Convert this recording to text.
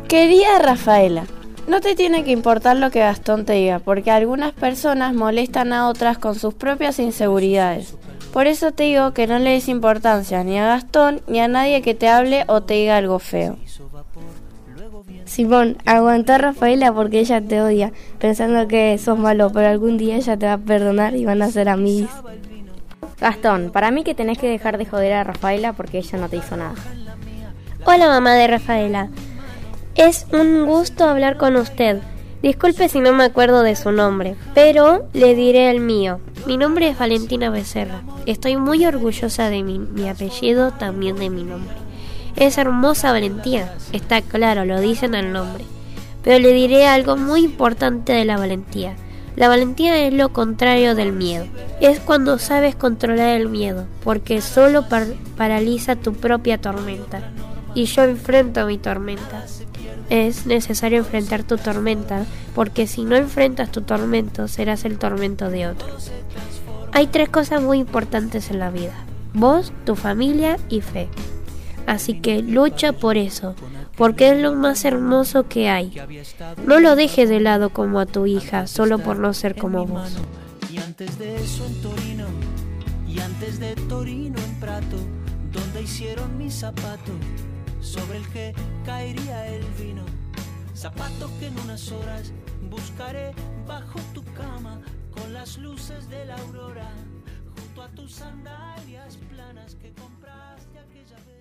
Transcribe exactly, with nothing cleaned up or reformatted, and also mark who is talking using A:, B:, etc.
A: Querida Rafaela, no te tiene que importar lo que Gastón te diga, porque algunas personas molestan a otras con sus propias inseguridades. Por eso te digo que no le des importancia ni a Gastón ni a nadie que te hable o te diga algo feo.
B: Simón, aguantá a Rafaela porque ella te odia, pensando que sos malo, pero algún día ella te va a perdonar y van a ser amigos.
C: Gastón, para mí que tenés que dejar de joder a Rafaela porque ella no te hizo nada.
D: Hola, mamá de Rafaela. Es un gusto hablar con usted. Disculpe si no me acuerdo de su nombre, pero le diré el mío. Mi nombre es Valentina Becerra. Estoy muy orgullosa de mi, mi apellido, también de mi nombre. Es hermosa valentía, está claro, lo dicen al nombre. Pero le diré algo muy importante de la valentía. La valentía es lo contrario del miedo. Es cuando sabes controlar el miedo, porque solo par- paraliza tu propia tormenta. Y yo enfrento mi tormenta. Es necesario enfrentar tu tormenta, porque si no enfrentas tu tormento, serás el tormento de otros. Hay tres cosas muy importantes en la vida: vos, tu familia y fe. Así que lucha por eso, porque es lo más hermoso que hay. No lo dejes de lado como a tu hija, solo por no ser como vos.
E: Y antes de eso en Torino, y antes de Torino en Prato, donde hicieron mi zapato, sobre el que caería el vino. Zapato que en unas horas buscaré bajo tu cama, con las luces de la aurora, junto a tus sandalias planas que compraste aquella vez.